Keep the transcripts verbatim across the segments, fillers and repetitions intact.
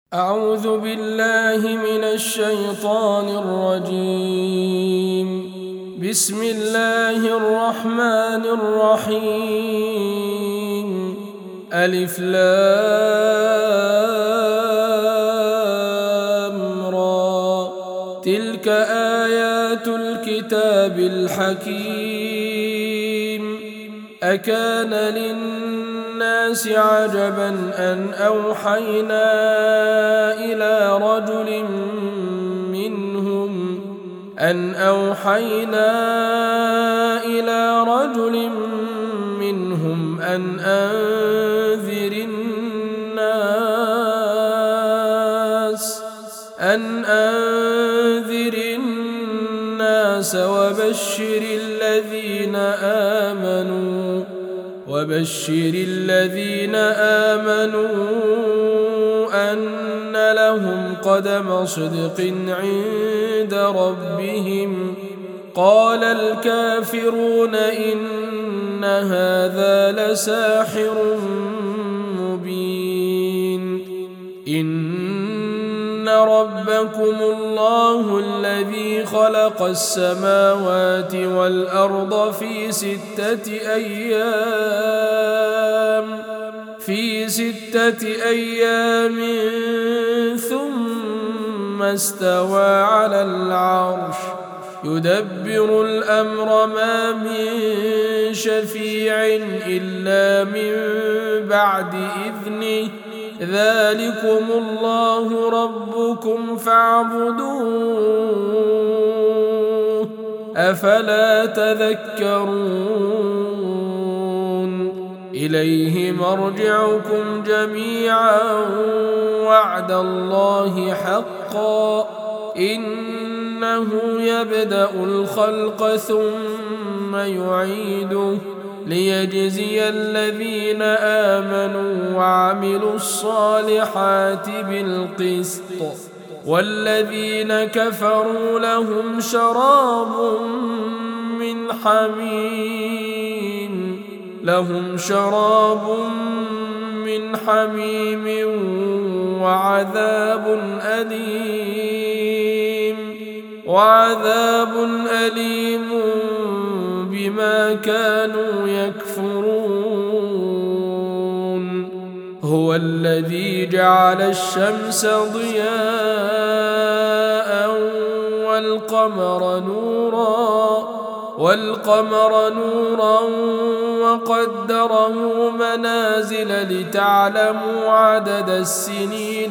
أعوذ بالله من الشيطان الرجيم. بسم الله الرحمن الرحيم. ألف لام را، تلك آيات الكتاب الحكيم. أكان للناس عجبا أن أوحينا إلى رجل منهم أن أوحينا إلى رجل منهم أن أنذر الناس أن أنذر الناس وبشر الذين آمنوا وبشر الذين آمنوا أن لهم قدم صدق عند ربهم. قال الكافرون إن هذا لساحر مبين. إن ربكم الله الذي خلق السماوات والأرض في ستة أيام في ستة أيام ثم استوى على العرش يدبر الأمر ما من شفيع إلا من بعد إذنه. ذلكم الله ربكم فاعبدوه أفلا تذكرون. إليه مرجعكم جميعا وعد الله حقا إنه يبدأ الخلق ثم يعيده ليجزي الذين آمنوا وعملوا الصالحات بالقسط والذين كفروا لهم شراب من حميم لهم شراب من حميم وعذاب أليم وعذاب أليم بما كانوا يكفرون. هو الذي جعل الشمس ضياء والقمر نورا والقمر نورا وقدره منازل لتعلموا عدد السنين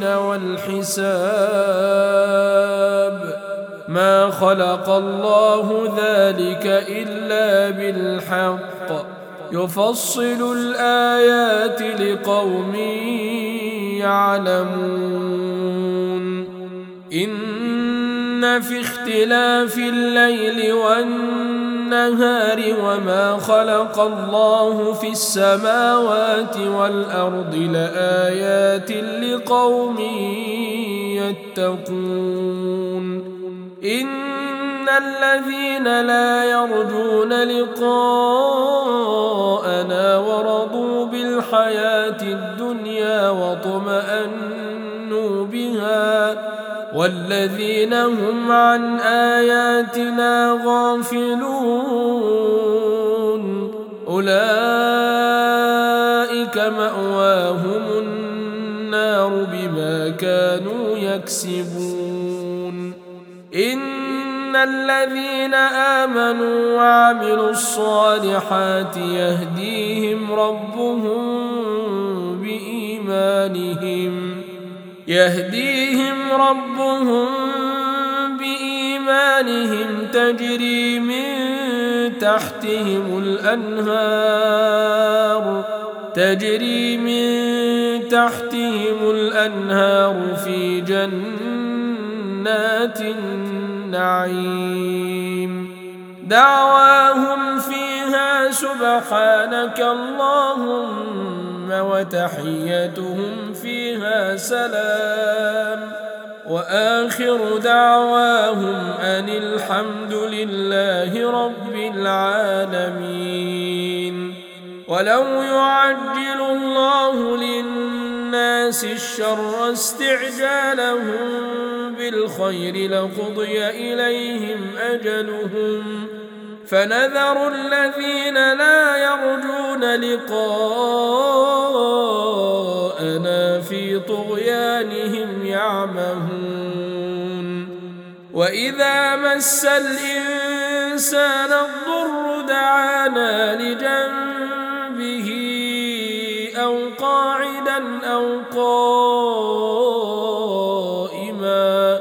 والحساب. ما خلق الله ذلك إلا بالحق يفصل الآيات لقوم يعلمون. إن في اختلاف الليل والنهار وما خلق الله في السماوات والأرض لآيات لقوم يتقون. إن الذين لا يرجون لقاءنا ورضوا بالحياة الدنيا واطمأنوا بها والذين هم عن آياتنا غافلون أولئك مأواهم النار بما كانوا يكسبون. إن الذين آمنوا وعملوا الصالحات يهديهم ربهم بإيمانهم يهديهم ربهم بإيمانهم تجري من تحتهم الأنهار تجري من تحتهم الأنهار في جنات النعيم. دعواهم فيها سبحانك اللهم وتحيتهم فيها سلام وآخر دعواهم أن الحمد لله رب العالمين. ولو يعجل الله للناس الناس الشر استعجالهم بالخير لقضي إليهم أجلهم فنذر الذين لا يرجون لقاءنا في طغيانهم يعمهون وإذا مس الإنسان الضر دعانا لجنبه أو قاعدا أو قائما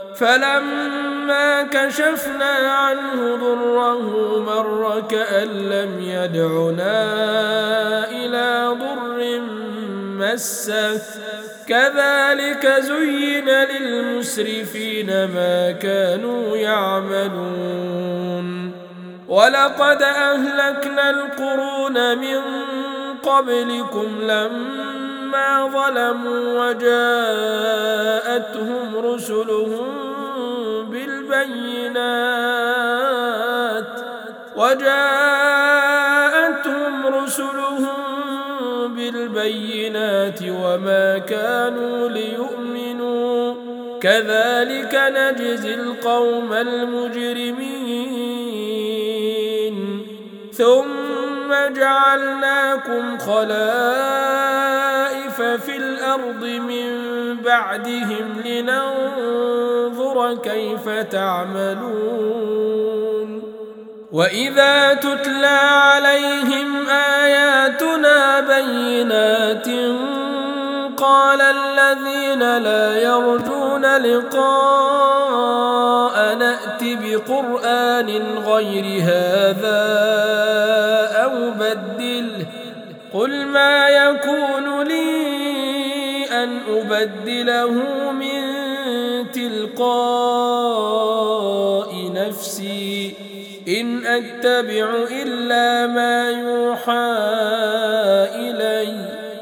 فلما كشفنا عنه ضره مر كأن لم يدعنا إلى ضر مسه كذلك زين للمسرفين ما كانوا يعملون ولقد أهلكنا القرون من قبلكم لما ظلموا وجاءتهم رسلهم بالبينات وجاءتهم رسلهم بالبينات وما كانوا ليؤمنوا كذلك نجزي القوم المجرمين ثم جعلناكم خلائف في الأرض من بعدهم لننظر كيف تعملون وإذا تتلى عليهم آياتنا بينات قال الذين لا يرجون لقاء نأت بقرآن غير هذا أو بدله قل ما يكون لي أن أبدله من تلقاء نفسي إن أتبع إلا ما يوحى إلي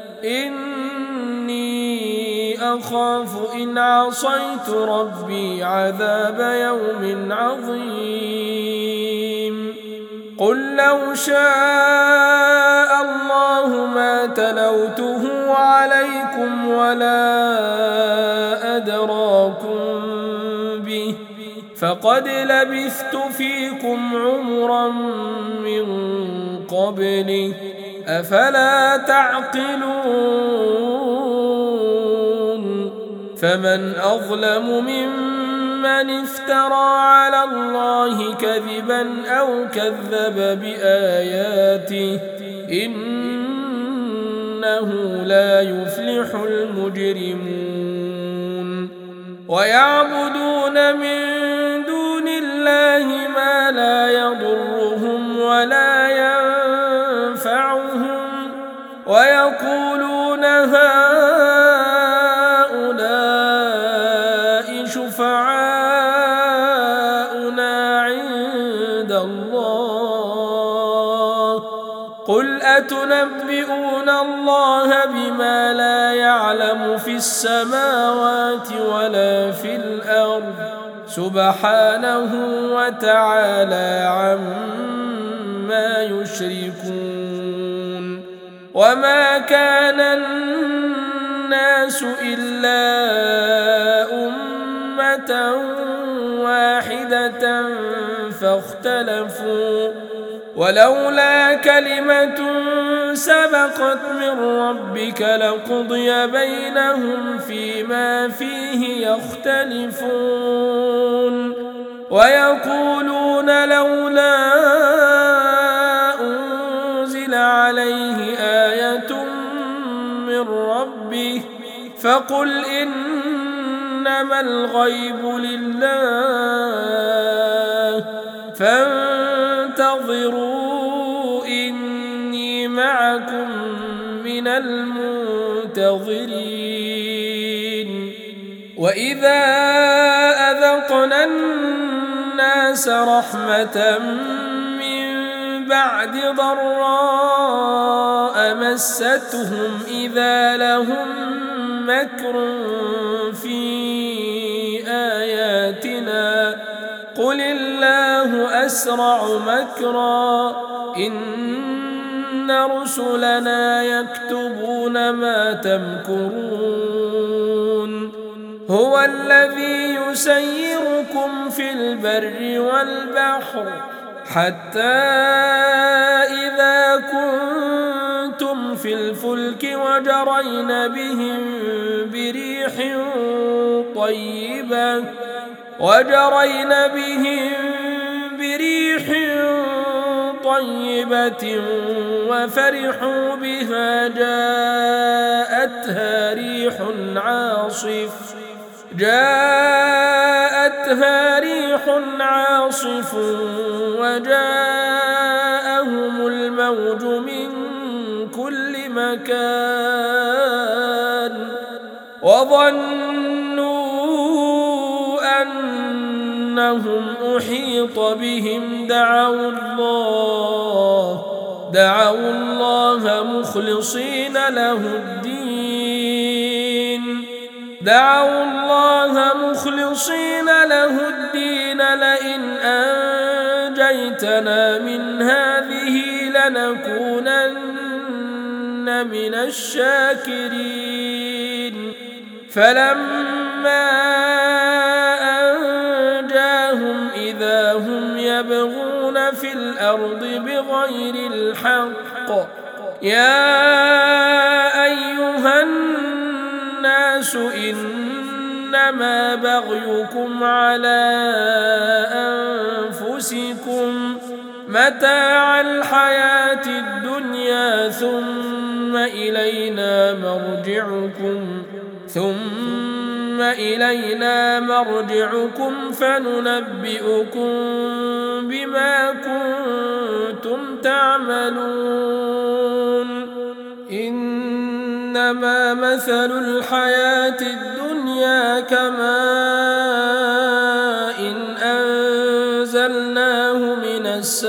إني أخاف إن عصيت ربي عذاب يوم عظيم قل لو شاء الله ما تلوته عليكم ولا أدراكم به فقد لبثت فيكم عمرا من قبله أفلا تعقلون فمن أظلم ممن افترى على الله كذبا أو كذب بآياته إنه لا يفلح المجرمون ويعبدون من دون الله ما لا يضرهم ولا ينفعهم ويقولون هؤلاء شفعاؤنا عند الله قل أتنبئون الله بما لا يعلم في السماوات ولا في الأرض سبحانه وتعالى عما يشركون وما كان الناس إلا أمة واحدة فاختلفوا ولولا كلمة سبقت من ربك لقضي بينهم فيما فيه يختلفون ويقولون لولا أنزل عليه آية من ربه فقل إنما الغيب لله فانتظروا إني معكم من المنتظرين وإذا أذقنا الناس رحمة من بعد ضراء مستهم إذا لهم مكر في آياتنا قل الله أسرع مكرا إن رسلنا يكتبون ما تمكرون هو الذي يسيركم في البر والبحر حتى إذا كنتم في الفلك وجرين بهم بريح طيبة وجرين بهم بريح طيبة وفرحوا بها جاءتها ريح عاصف جاءتها ريح عاصف وجاءهم الموج من كل مكان وظنوا أنهم أحيط بهم دعوا الله دعوا الله مخلصين له الدين دعوا الله مخلصين له الدين لئن أنجيتنا من هذه لنكونن من الشاكرين فلما أنجاهم إذا هم يبغون في الأرض بغير الحق يا أيها الناس إنما بغيكم على أنفسكم متاع الحياة الدنيا ثم إلينا مرجعكم ثم إلينا مرجعكم فننبئكم بما كنتم تعملون إنما مثل الحياة الدنيا كماء إن أنزلناه من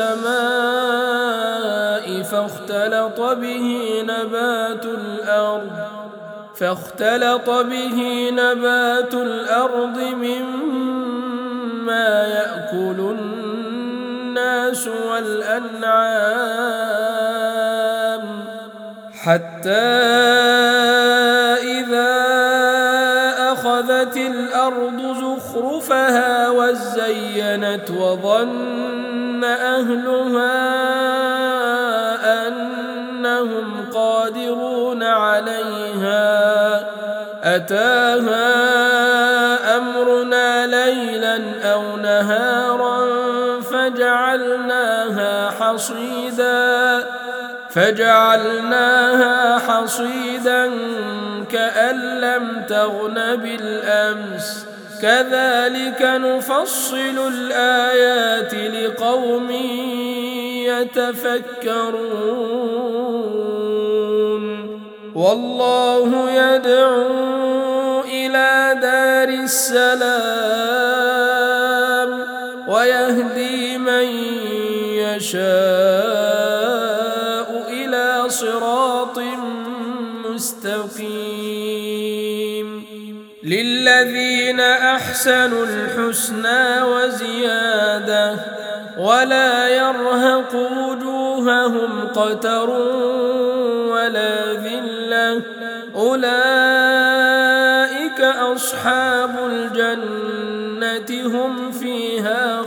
السماء فاختلط به نبات الأرض فاختلط به نبات الأرض مما يأكل الناس والأنعام حتى إذا أخذت الأرض زخرفها وزينت وظن أهلها أنهم قادرون عليها أتاها أمرنا ليلا أو نهارا فجعلناها حصيدا فجعلناها حصيدا كأن لم تغن بالأمس كذلك نفصل الآيات لقوم يتفكرون والله يدعو إلى دار السلام ويهدي من يشاء إلى صراط مستقيم للذين أحسنوا الحسنى وزيادة ولا يرهق وجوههم قتر ولا ذلة أولئك أصحاب الجنة هم فيها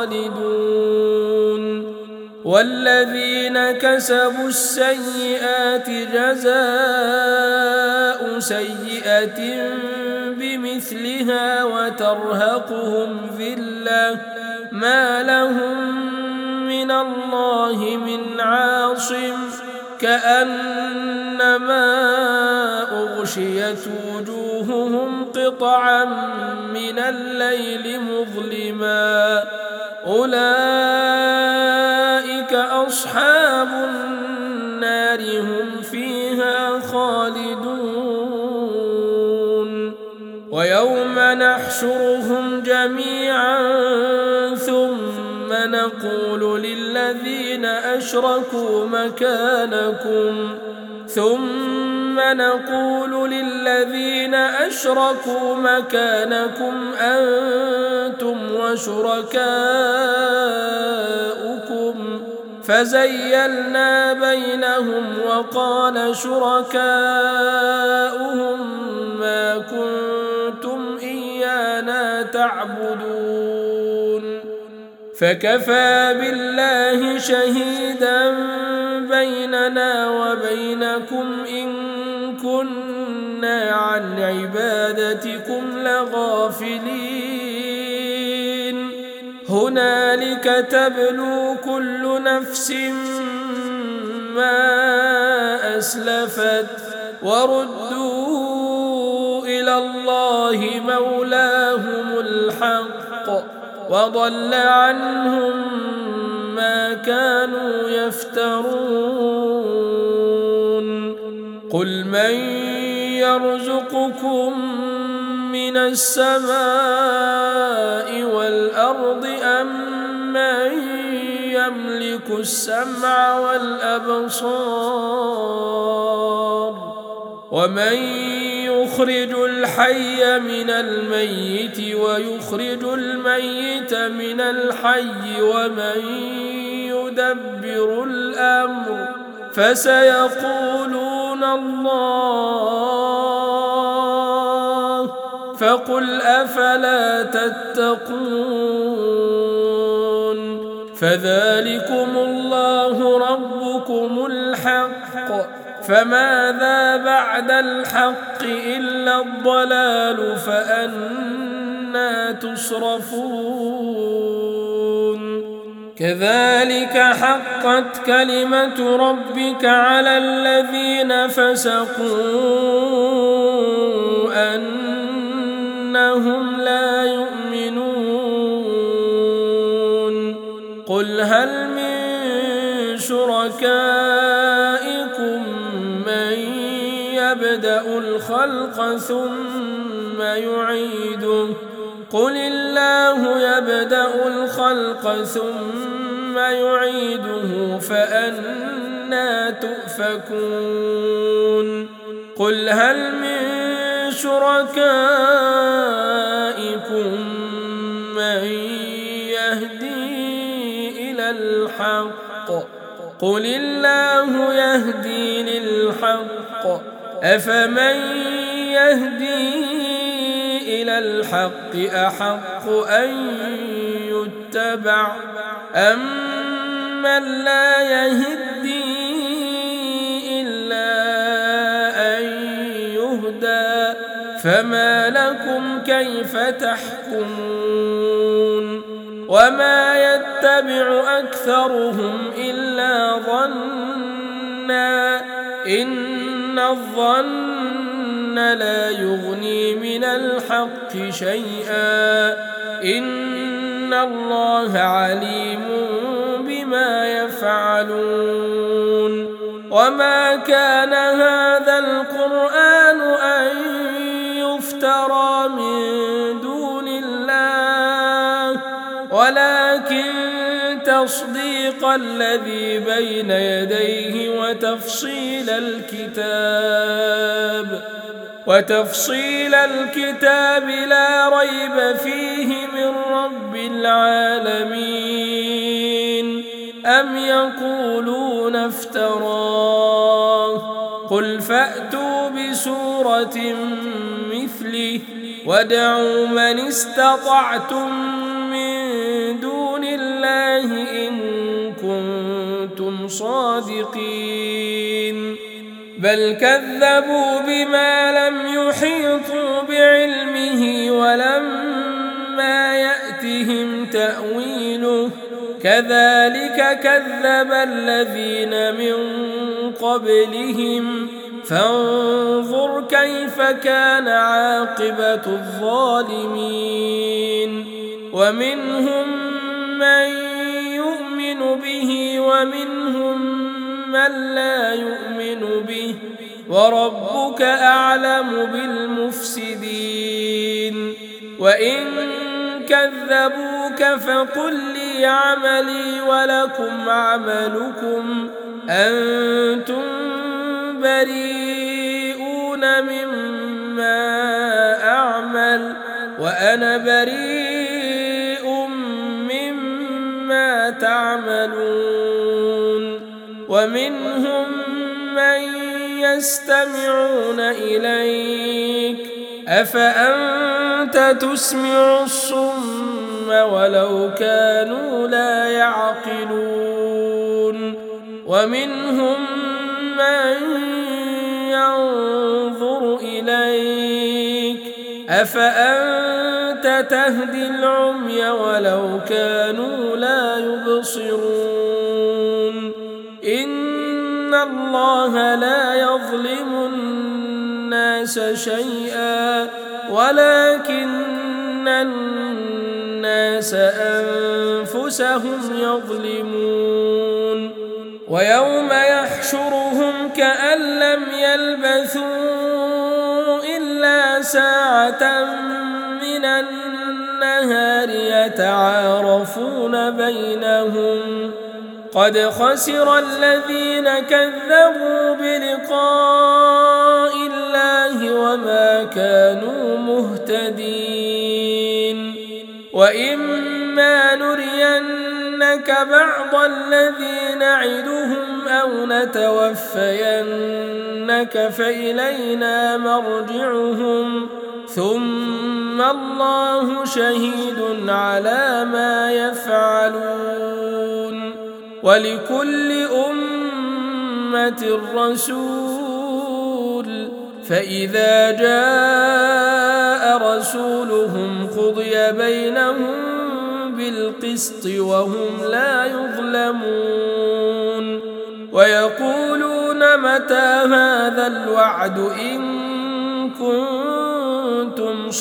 خالدون والذين كسبوا السيئات جزاء سيئة بمثلها وترهقهم ذلة ما لهم من الله من عاصم كأنما أغشيت وجوههم قطعا من الليل مظلما أولئك أصحاب النار هم فيها خالدون ويوم نحشرهم جميعا ثم نقول للذين أشركوا مكانكم ثم نقول للذين أشركوا مكانكم أنتم وشركاؤكم فزيلنا بينهم وقال شركاؤهم ما كنتم إيانا تعبدون فكفى بالله شهيدا بيننا وبينكم إن كنا عن عبادتكم لغافلين هنالك تبلو كل نفس ما أسلفت وردوا إلى الله مولاهم الحق وضل عنهم ما كانوا يفترون قل من يرزقكم من السماء والأرض أم من يملك السمع والأبصار ومن يخرج الحي من الميت ويخرج الميت من الحي ومن يدبر الأمر فسيقولون الله فقل أفلا تتقون فذلكم الله ربكم الحق فماذا بعد الحق إلا الضلال فأنى تصرفون كذلك حقت كلمة ربك على الذين فسقوا أنهم لا يؤمنون قل هل من شركائكم من يبدأ الخلق ثم يعيده قل الله يبدأ الخلق ثم يعيده فأنى تؤفكون قل هل من شركائكم من يهدي إلى الحق قل الله يهدي للحق أفمن يهدي إلى الحق أحق أن يتبع أمن لا يهدي إلا أن يهدى فما لكم كيف تحكمون وما يتبع أكثرهم إلا ظنا إن الظن لا يغني من الحق شيئا إن الله عليم بما يفعلون وما كان هذا القرآن أن يفترى من دون الله ولكن تصديق الذي بين يديه وتفصيل الكتاب وتفصيل الكتاب لا ريب فيه من رب العالمين أم يقولون افتراه قل فأتوا بسورة مثله وادعوا من استطعتم من دون الله إن كنتم صادقين بل كذبوا بما لم يحيطوا بعلمه ولما يأتهم تأويله كذلك كذب الذين من قبلهم فانظر كيف كان عاقبة الظالمين ومنهم من يؤمن به ومنهم من لا يؤمن به وربك أعلم بالمفسدين وإن كذبوك فقل لي عملي ولكم عملكم أنتم بريئون مما أعمل وأنا بريء مما تعملون ومنهم من يستمعون إليك أفأنت تسمع الصم ولو كانوا لا يعقلون ومنهم من ينظر إليك أفأنت تهدي العمي ولو كانوا لا يبصرون إن الله لا يظلم الناس شيئا ولكن الناس أنفسهم يظلمون ويوم يحشرهم كأن لم يلبثوا إلا ساعة من النهار يتعارفون بينهم قد خسر الذين كذبوا بلقاء الله وما كانوا مهتدين وإما نرينك بعض الذي نعدهم أو نتوفينك فإلينا مرجعهم ثم الله شهيد على ما يفعلون ولكل أمة رسول فإذا جاء رسولهم قضي بينهم بالقسط وهم لا يظلمون ويقولون متى هذا الوعد إن كنتم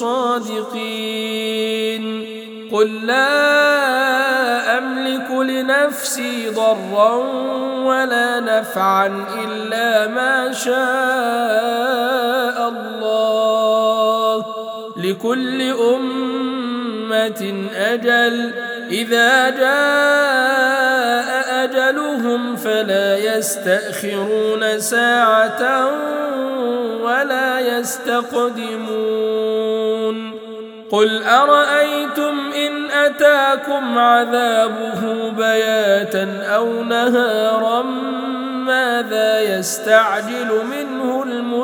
صادقين قل لا أملك لنفسي ضرا ولا نفعا إلا ما شاء الله لكل أمة أجل إذا جاء أجلهم فلا يستأخرون ساعة ولا يستقدمون قل أرأيتم إن أتاكم عذابه بياتا أو نهارا ماذا يستعجل منه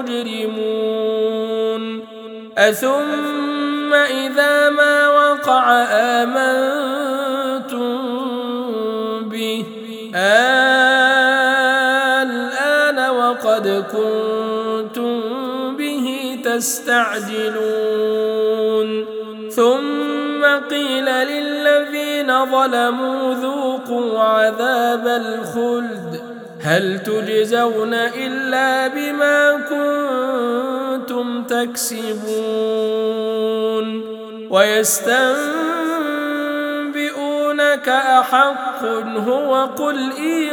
المجرمون أثم إذا ما وقع آمنتم به الآن وقد كنتم به تستعجلون ثم قيل للذين ظلموا ذوقوا عذاب الخلد هل تجزون إلا بما كنتم تكسبون ويستنبئونك أحق هو قل إي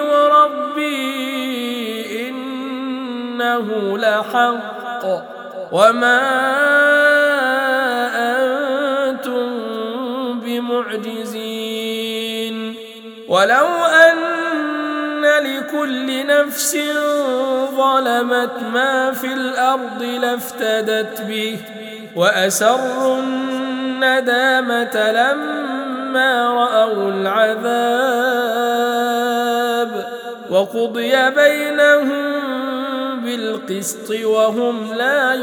وربي إنه لحق وما أنتم بمعجزين ولو أن لكل نفس ظلمت ما في الأرض لافتدت به وأسروا الندامة لما رأوا العذاب وقضي بينهم بالقسط وهم لا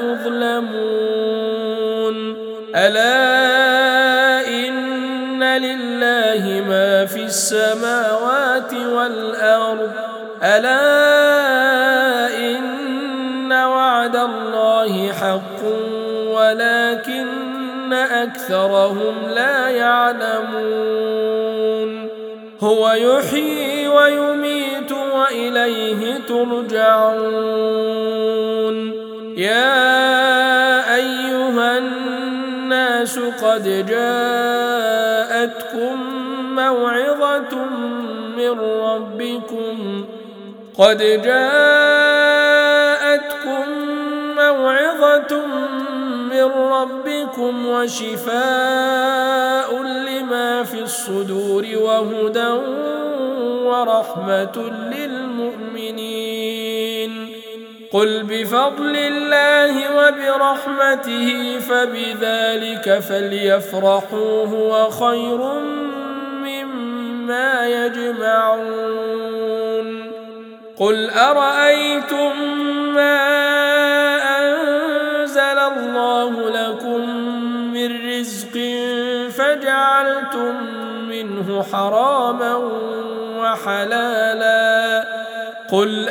يظلمون ألا إن لله ما في السماوات والأرض ألا إن وعد الله حق ولكن أكثرهم لا يعلمون هو يحيي ويميت وإليه ترجعون يا أيها الناس قد جاءتكم موعظة من ربكم قد جاءتكم موعظة من ربكم وشفاء لما في الصدور وهدى ورحمة للمؤمنين قل بفضل الله وبرحمته فبذلك فليفرحوا هو خير مما ما يجمعون قل أرأيتم ما أنزل الله لكم من رزق فجعلتم منه حراما وحلالا قل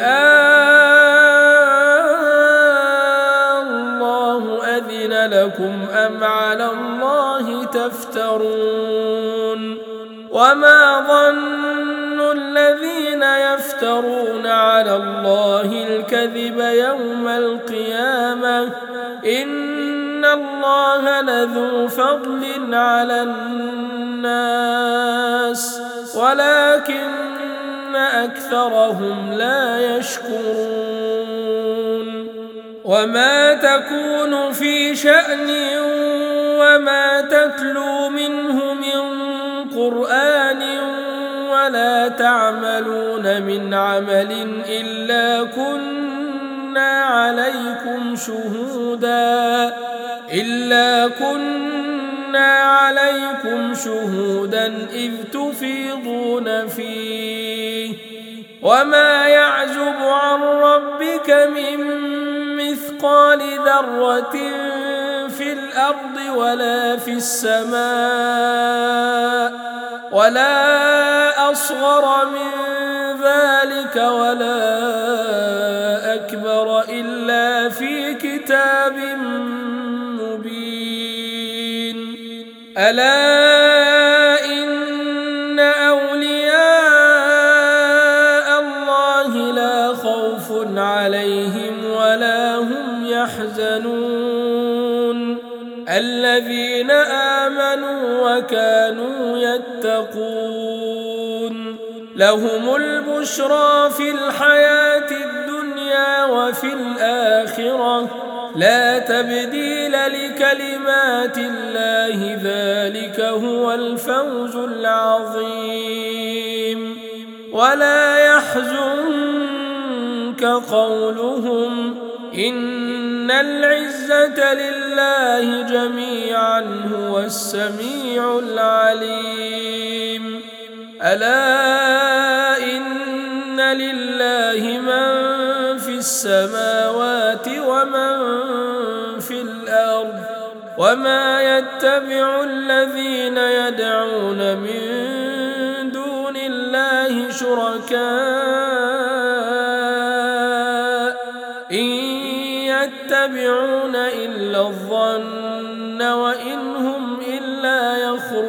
الله أذن لكم أم على الله تفترون وما ظن الذين يفترون على الله الكذب يوم القيامة إن الله لذو فضل على الناس ولكن أكثرهم لا يشكرون وما تكون في شأن وما تتلو منه من قرآن ولا تعملون من عمل إلا كنا عليكم شهودا إلا كنا عليكم شهودا إذ تفيضون فيه وما يعزب عن ربك من مثقال ذرة في الأرض ولا في السماء ولا أصغر من ذلك ولا أكبر إلا في كتاب مبين ألا إن أولياء الله لا خوف عليهم ولا هم يحزنون الذين آمنوا وكانوا يتقون لهم البشرى في الحياة الدنيا وفي الآخرة لا تبديل لكلمات الله ذلك هو الفوز العظيم ولا يحزنك قولهم إن العزة لله جميعا هو السميع العليم ألا إن لله من في السماوات ومن في الأرض وما يتبع الذين يدعون من دون الله شركاء إن يتبعون إلا الظن وإن هم إلا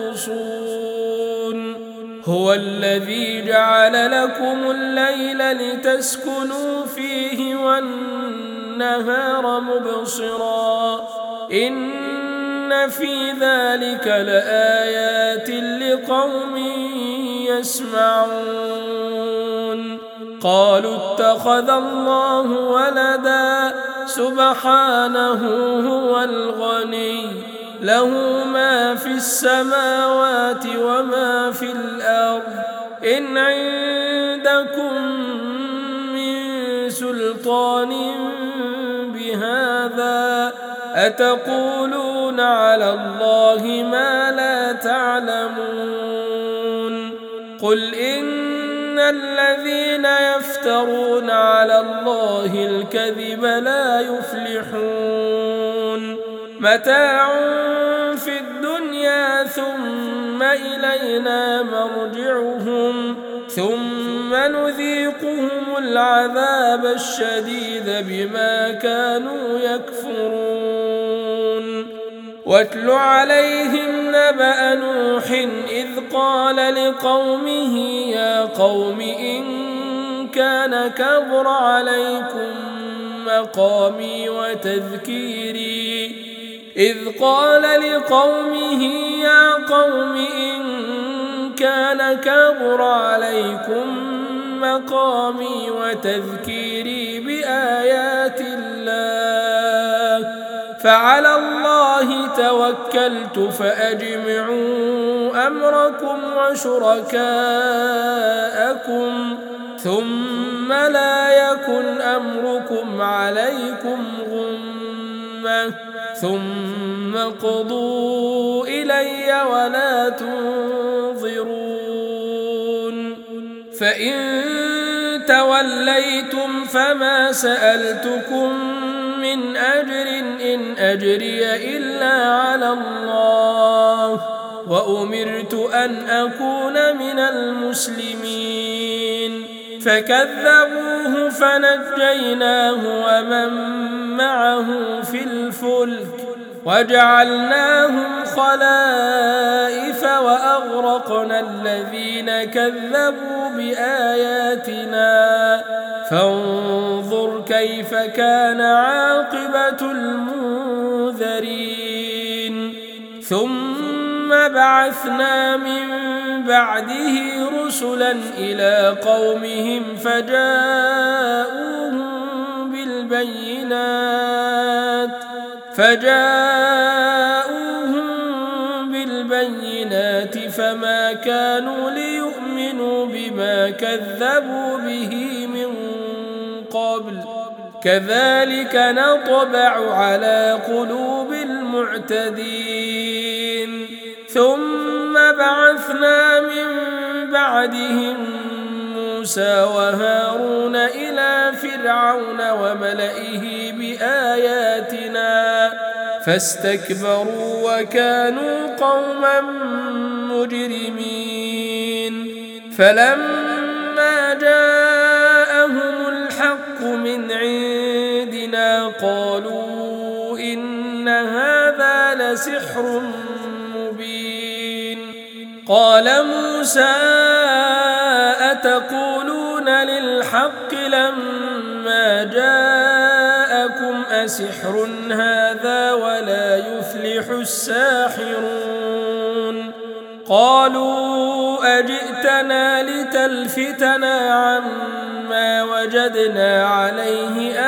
يخرصون هو الذي جعل لكم الليل لتسكنوا فيه والنهار مبصرا إن في ذلك لآيات لقوم يسمعون قالوا اتخذ الله ولدا سبحانه هو الغني له ما في السماوات وما في الأرض إن عندكم من سلطان بهذا أتقولون على الله ما لا تعلمون قل إن الذين يفترون على الله الكذب لا يفلحون متاع في الدنيا ثم إلينا مرجعهم ثم نذيقهم العذاب الشديد بما كانوا يكفرون واتل عليهم نبأ نوح إذ قال لقومه يا قوم إن كان كبر عليكم مقامي وتذكيري إذ قال لقومه يا قوم إن كان كبر عليكم مقامي وتذكيري بآيات الله فعلى الله توكلت فأجمعوا أمركم وشركاءكم ثم لا يكن أمركم عليكم غمة ثم قضوا إلي ولا تنظرون فإن توليتم فما سألتكم من أجر إن أجري إلا على الله وأمرت أن أكون من المسلمين فكذبوه فنجيناه ومن معه في الفلك وجعلناهم خلائف وأغرقنا الذين كذبوا بآياتنا فانظر كيف كان عاقبة المنذرين ثم بعثنا من بعده رسلا إلى قومهم فجاءوهم بالبينات فجاءوهم بالبينات فما كانوا ليؤمنوا بما كذبوا به من قبل كذلك نطبع على قلوب المعتدين ثم بعثنا من بعدهم موسى وهارون إلى فرعون وملئه بآياتنا فاستكبروا وكانوا قوما مجرمين فلما جاءهم الحق من عندنا قالوا إن هذا لسحر مبين قال موسى أتقولون للحق لما جاءكم أسحر هذا ولا يفلح الساحرون قالوا أجئتنا لتلفتنا عما وجدنا عليه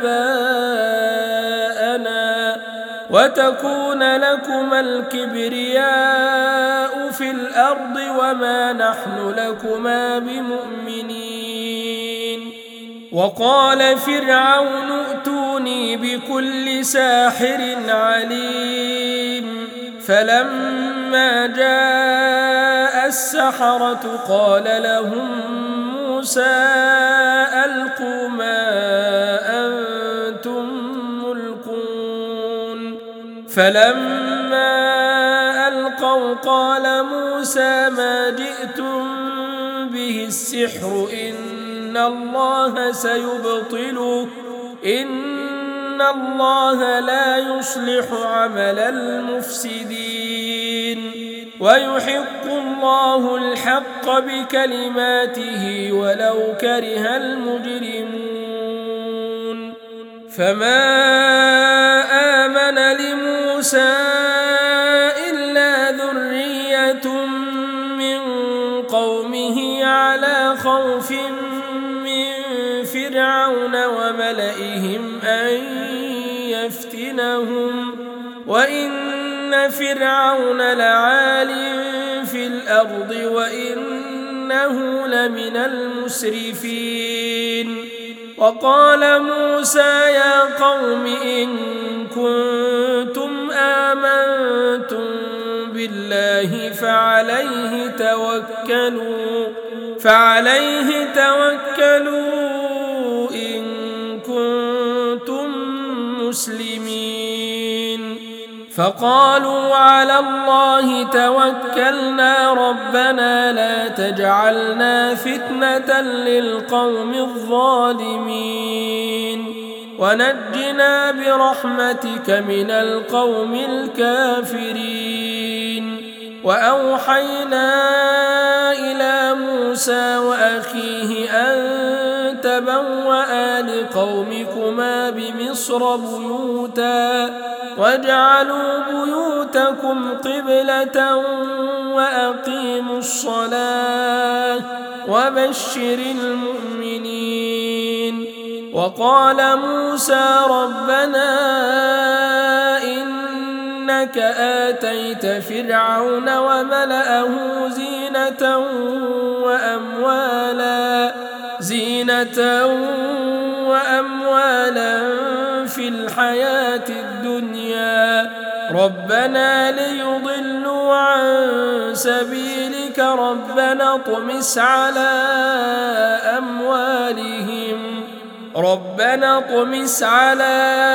آباءنا وتكون لكما الكبرياء في الأرض وما نحن لكما بمؤمنين وقال فرعون ائتوني بكل ساحر عليم فلما جاء السحرة قال لهم موسى ألقوا ما أنتم ملقون فلما ألقوا قال موسى ما جئتم به السحر إن الله سيبطله إن الله لا يصلح عمل المفسدين ويحق الله الحق بكلماته ولو كره المجرمون فما آمن لموسى إلا ذرية من قومه على خوف من فرعون وملئهم أن يفتنهم وإن فرعون لعال في الأرض وإنه لمن المسرفين وقال موسى يا قوم إن كنتم آمنتم بالله فعليه توكلوا فعليه توكلوا إن كنتم مسلمين فقالوا على الله توكلنا ربنا لا تجعلنا فتنة للقوم الظالمين ونجنا برحمتك من القوم الكافرين وأوحينا إلى موسى وأخيه أن تبوأ لقومكما بمصر بيوتا واجعلوا بيوتكم قبلة وأقيموا الصلاة وبشر المؤمنين وقال موسى ربنا إنك آتيت فرعون وملأه زينة وأموالا زينة وأموالا في الحياة الدنيا ربنا ليضلوا عن سبيلك ربنا اطمس على أموالهم ربنا اطمس على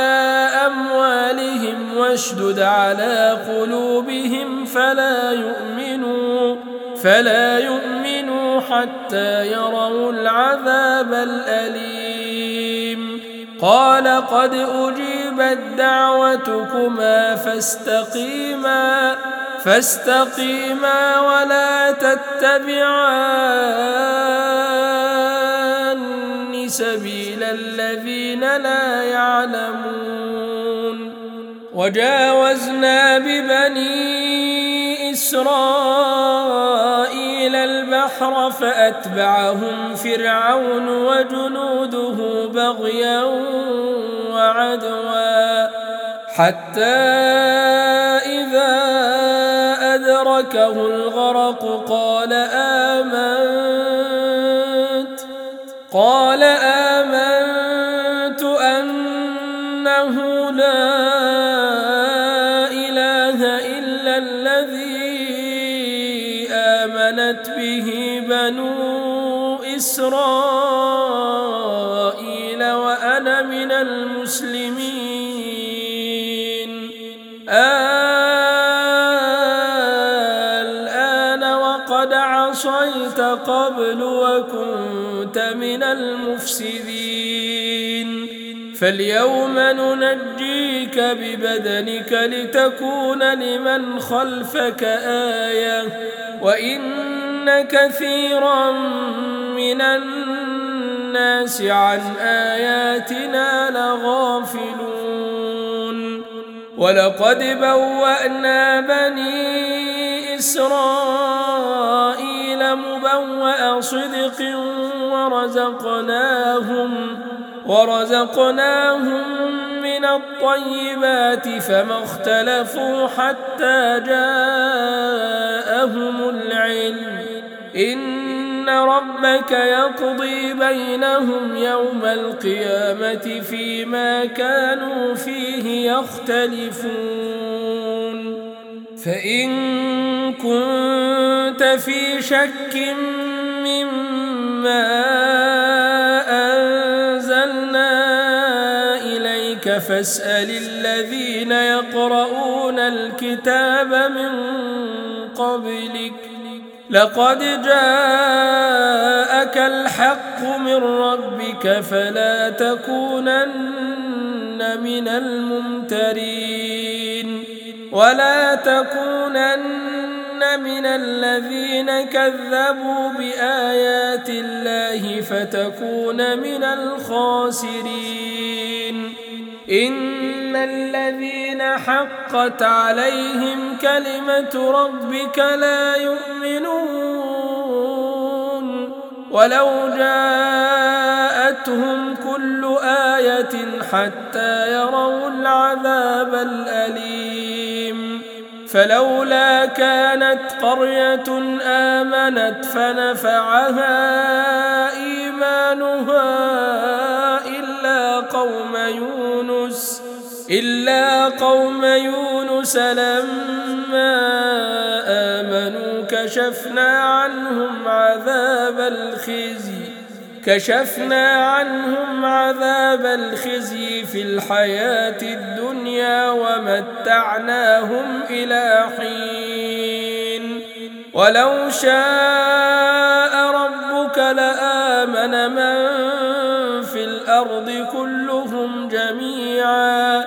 أموالهم واشدد على قلوبهم فلا يؤمنوا فلا يؤمنوا حتى يروا العذاب الأليم قال قد أجيبت دعوتكما فاستقيما فاستقيما ولا تتبعان سبيل الذين لا يعلمون وجاوزنا ببني إسرائيل البحر فأتبعهم فرعون وجنوده بغيا وعدوا حتى إذا أدركه الغرق قال آمنت قال آمنت أنه لا إله إلا الذي آمنت به بنو إسرائيل وأنا من المسلمين الآن وقد عصيت قبل وكنت من المفسدين فاليوم ننجيك ببدنك لتكون لمن خلفك آية وإن كثيرا من الناس عن آياتنا لغافلون ولقد بوأنا بني إسرائيل مبوأ صدق ورزقناهم ورزقناهم من الطيبات فما اختلفوا حتى جاءهم العلم إن ربك يقضي بينهم يوم القيامة فيما كانوا فيه يختلفون فإن كنت في شك مما فاسأل الذين يقرؤون الكتاب من قبلك لقد جاءك الحق من ربك فلا تكونن من الممترين ولا تكونن من الذين كذبوا بآيات الله فتكون من الخاسرين إن الذين حقت عليهم كلمة ربك لا يؤمنون ولو جاءتهم كل آية حتى يروا العذاب الأليم فلولا كانت قرية آمنت فنفعها إيمانها إلا قوم يونس إلا قوم يونس لما آمنوا كشفنا عنهم عذاب الخزي كشفنا عنهم عذاب الخزي في الحياة الدنيا ومتعناهم إلى حين ولو شاء ربك لآمن من في الأرض كلهم جميعا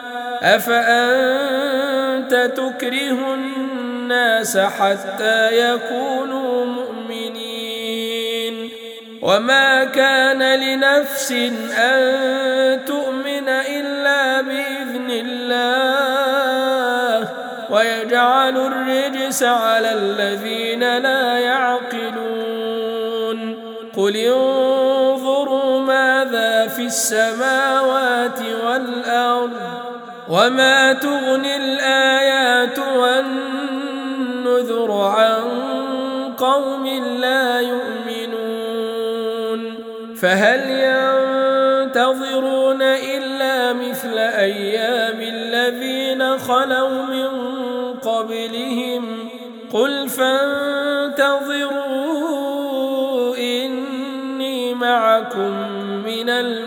أفأنت تكره الناس حتى يكونوا مؤمنين وما كان لنفس أن تؤمن إلا بإذن الله ويجعل الرجس على الذين لا يعقلون قل انظروا ماذا في السماوات والأرض وما تغني الآيات والنذر عن قوم لا يؤمنون فهل ينتظرون إلا مثل أيام الذين خلوا من قبلهم ربهم قل فانتظروا إني معكم من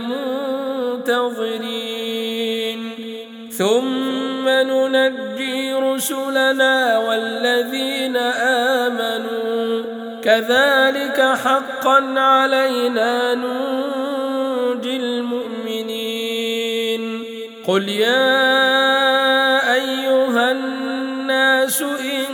المنتظرين ثم ننجي رسلنا والذين آمنوا كذلك حقا علينا ننجي المؤمنين قل يا أيها الناس إن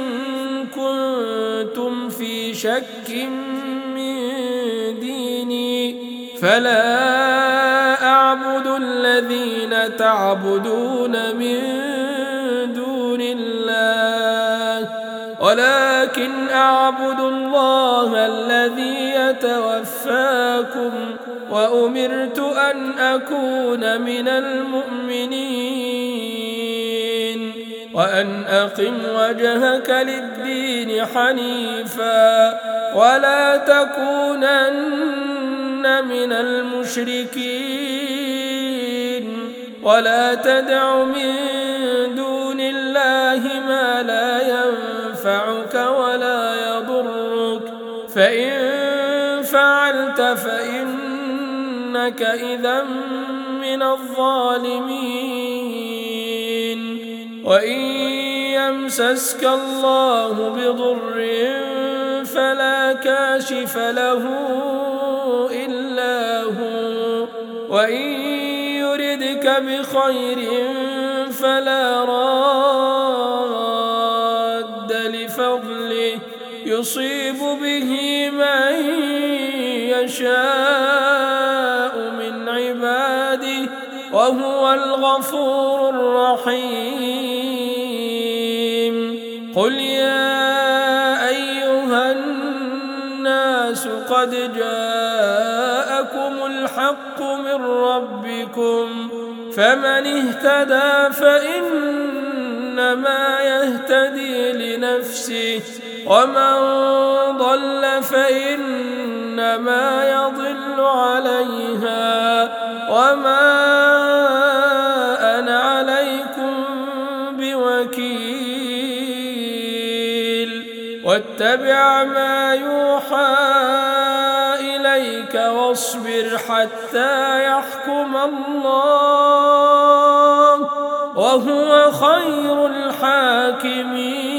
كنتم في شك من ديني فلا أعبد الذين تعبدون من دون الله ولكن أعبد الله الذي يتوفاكم وأمرت أن أكون من المؤمنين وأن أقم وجهك للدين حنيفا ولا تكونن من المشركين ولا تدع من دون الله ما لا ينفعك ولا يضرك فإن فعلت فإنك إذا من الظالمين وإن يمسسك الله بضر فلا كاشف له إلا هو وإن يردك بخير فلا راد لفضله يصيب به من يشاء من عباده وهو الغفور الرحيم قل يا أيها الناس قد جاءكم الحق من ربكم فمن اهتدى فإنما يهتدي لنفسه ومن ضل فإنما يضل عليها وما أنا عليكم بوكيل واتبع ما يوحى إليك واصبر حتى يحكم الله وهو خير الحاكمين